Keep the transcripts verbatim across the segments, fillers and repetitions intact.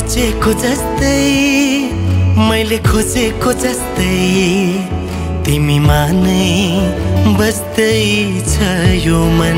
सोचेको जस्तै मैले खोजेको जस्तै तिमीमा नै बस्दै छ यो मन।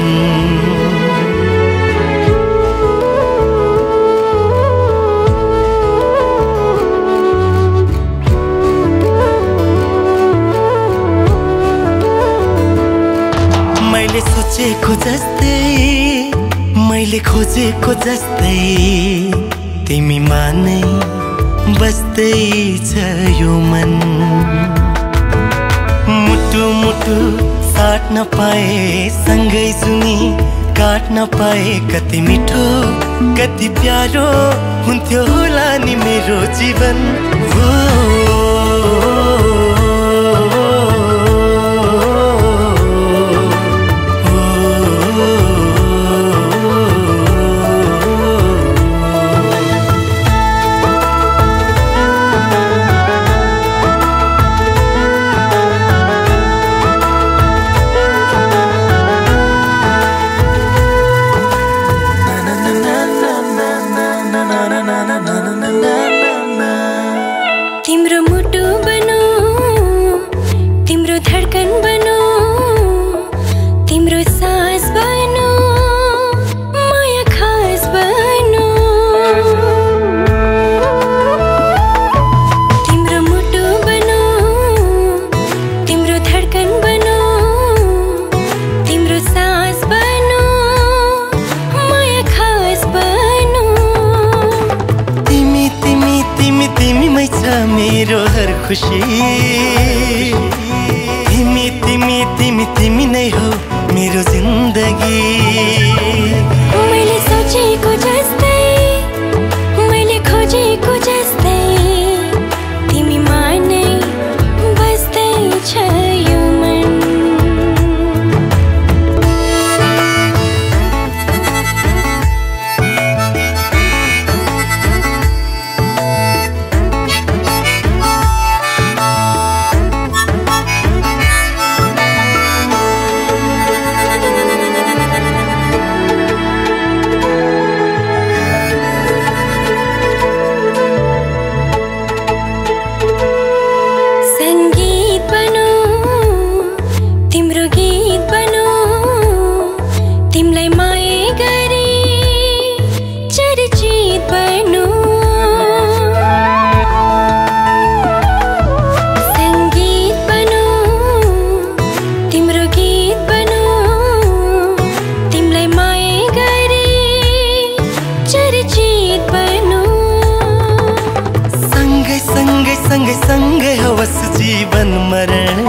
मैले सोचेको जस्तै मैले खोजेको जस्तै तिमीमा नै बस्दै छ यो मन। मुटु मुटु साट्न पाए सँगै जुनी काट्न पाए कति मिठो कति प्यारो हुन्थ्यो होला नि मेरो जीवन। हो तिम्रो मुटु बनो तिम्रो धडकन बनो तिम्रो सास बनो माया खास बनो। तिम्रो मुटु बनो तिम्रो धडकन बनो तिम्रो सास बनो माया खास बनो। तिमी तिमी तिमी तिमीमै छ मेरो हर खुसी। तिमी तिमी तिमी तिमी नै हो मेरो जिन्दगी। मैले सोचेको जस्तै मैले खोजेको जस्तै तिमीमा नै बस्दै छ यो मन। सँगै सँगै होस् जीवन मरण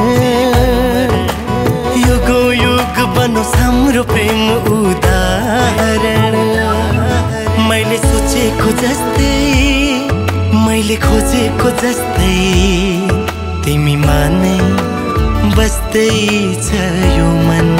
युग युग बनोस् हाम्रो प्रेम उदाहरण। मैले सोचेको जस्तै मैले खोजेको जस्तै तिमीमा नै बस्दै छ यो मन।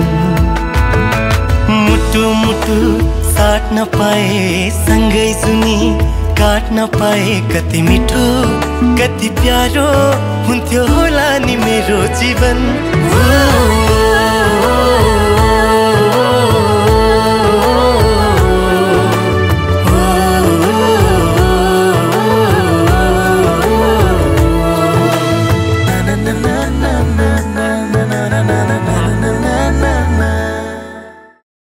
मुटु मुटु साट्न पाए सँगै जुनी काट्न पाए कति मिठो कति प्यारो हुन्थ्यो होला नि मेरो जीवन। हो